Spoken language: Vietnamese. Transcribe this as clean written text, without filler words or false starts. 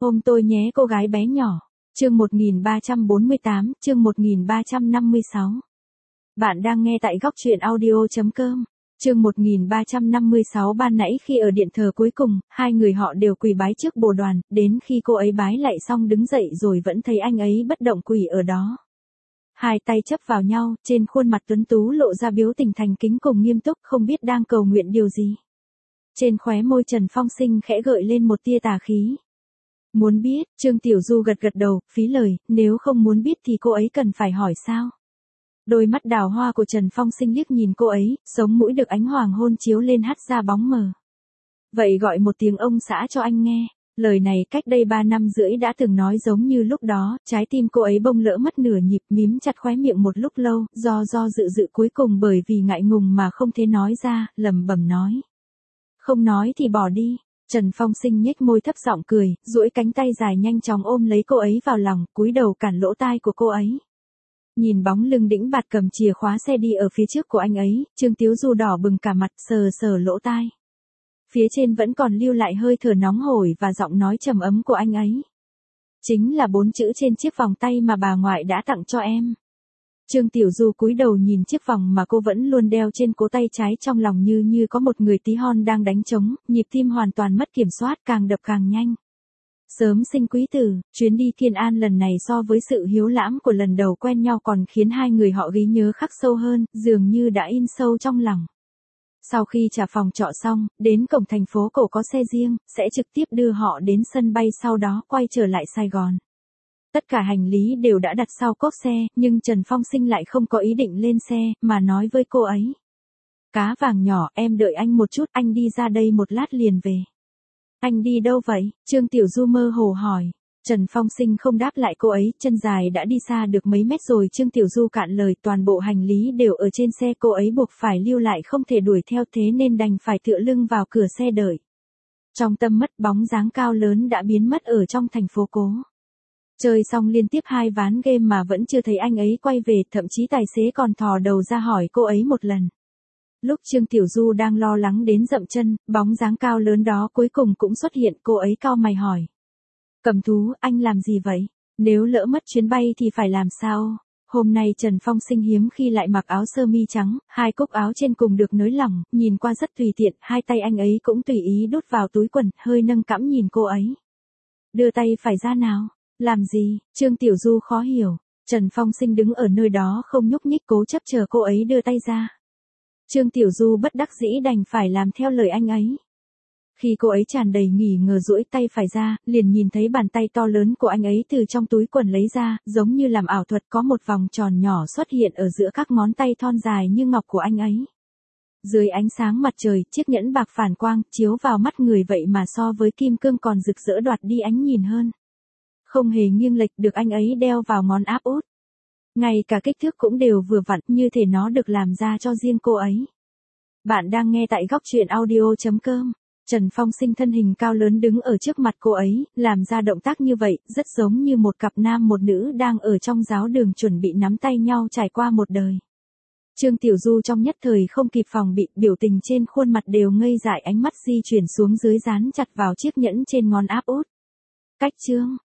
Ôm tôi nhé cô gái bé nhỏ. Chương 1348, chương 1356. Bạn đang nghe tại góc truyện audio.com. Chương 1356. Ban nãy khi ở điện thờ cuối cùng, hai người họ đều quỳ bái trước bồ đoàn, đến khi cô ấy bái lại xong đứng dậy rồi vẫn thấy anh ấy bất động quỳ ở đó. Hai tay chấp vào nhau, trên khuôn mặt tuấn tú lộ ra biểu tình thành kính cùng nghiêm túc, không biết đang cầu nguyện điều gì. Trên khóe môi Trần Phong Sinh khẽ gợi lên một tia tà khí. Muốn biết, Trương Tiểu Du gật gật đầu, phí lời, nếu không muốn biết thì cô ấy cần phải hỏi sao? Đôi mắt đào hoa của Trần Phong Sinh liếc nhìn cô ấy, sống mũi được ánh hoàng hôn chiếu lên hắt ra bóng mờ. Vậy gọi một tiếng ông xã cho anh nghe. Lời này cách đây 3 năm rưỡi đã từng nói giống như lúc đó, trái tim cô ấy bông lỡ mất nửa nhịp, mím chặt khóe miệng một lúc lâu, do dự cuối cùng bởi vì ngại ngùng mà không thể nói ra, lẩm bẩm nói. Không nói thì bỏ đi. Trần Phong Sinh nhếch môi thấp giọng cười, duỗi cánh tay dài nhanh chóng ôm lấy cô ấy vào lòng, cúi đầu cản lỗ tai của cô ấy. Nhìn bóng lưng đĩnh bạt cầm chìa khóa xe đi ở phía trước của anh ấy, Trương Tiếu Du đỏ bừng cả mặt, sờ lỗ tai. Phía trên vẫn còn lưu lại hơi thở nóng hổi và giọng nói trầm ấm của anh ấy. Chính là 4 chữ trên chiếc vòng tay mà bà ngoại đã tặng cho em. Trương Tiểu Du cúi đầu nhìn chiếc vòng mà cô vẫn luôn đeo trên cổ tay trái, trong lòng như có một người tí hon đang đánh trống, nhịp tim hoàn toàn mất kiểm soát, càng đập càng nhanh. Sớm sinh quý tử, chuyến đi Thiên An lần này so với sự hiếu lãm của lần đầu quen nhau còn khiến hai người họ ghi nhớ khắc sâu hơn, dường như đã in sâu trong lòng. Sau khi trả phòng trọ xong, đến cổng thành phố cổ có xe riêng, sẽ trực tiếp đưa họ đến sân bay, sau đó quay trở lại Sài Gòn. Tất cả hành lý đều đã đặt sau cốp xe, nhưng Trần Phong Sinh lại không có ý định lên xe, mà nói với cô ấy. Cá vàng nhỏ, em đợi anh một chút, anh đi ra đây một lát liền về. Anh đi đâu vậy? Trương Tiểu Du mơ hồ hỏi. Trần Phong Sinh không đáp lại cô ấy, chân dài đã đi xa được mấy mét rồi. Trương Tiểu Du cạn lời, toàn bộ hành lý đều ở trên xe, cô ấy buộc phải lưu lại không thể đuổi theo, thế nên đành phải tựa lưng vào cửa xe đợi. Trong tầm mắt, bóng dáng cao lớn đã biến mất ở trong thành phố cố. Chơi xong liên tiếp 2 ván game mà vẫn chưa thấy anh ấy quay về, thậm chí tài xế còn thò đầu ra hỏi cô ấy một lần. Lúc Trương Tiểu Du đang lo lắng đến dậm chân, bóng dáng cao lớn đó cuối cùng cũng xuất hiện, cô ấy cau mày hỏi. Cầm Thú, anh làm gì vậy? Nếu lỡ mất chuyến bay thì phải làm sao? Hôm nay Trần Phong Sinh hiếm khi lại mặc áo sơ mi trắng, 2 cúc áo trên cùng được nới lỏng, nhìn qua rất tùy tiện, 2 tay anh ấy cũng tùy ý đút vào túi quần, hơi nâng cõng nhìn cô ấy. Đưa tay phải ra nào? Làm gì? Trương Tiểu Du khó hiểu. Trần Phong Sinh đứng ở nơi đó không nhúc nhích, cố chấp chờ cô ấy đưa tay ra. Trương Tiểu Du bất đắc dĩ đành phải làm theo lời anh ấy. Khi cô ấy tràn đầy nghi ngờ duỗi tay phải ra, liền nhìn thấy bàn tay to lớn của anh ấy từ trong túi quần lấy ra, giống như làm ảo thuật, có một vòng tròn nhỏ xuất hiện ở giữa các ngón tay thon dài như ngọc của anh ấy. Dưới ánh sáng mặt trời, chiếc nhẫn bạc phản quang chiếu vào mắt người vậy mà so với kim cương còn rực rỡ đoạt đi ánh nhìn hơn. Không hề nghiêng lệch, được anh ấy đeo vào ngón áp út. Ngay cả kích thước cũng đều vừa vặn, như thể nó được làm ra cho riêng cô ấy. Bạn đang nghe tại góc truyện audio.com. Trần Phong Sinh thân hình cao lớn đứng ở trước mặt cô ấy, làm ra động tác như vậy, rất giống như một cặp nam một nữ đang ở trong giáo đường chuẩn bị nắm tay nhau trải qua một đời. Trương Tiểu Du trong nhất thời không kịp phòng bị, biểu tình trên khuôn mặt đều ngây dại, ánh mắt di chuyển xuống dưới dán chặt vào chiếc nhẫn trên ngón áp út. Cách Trương,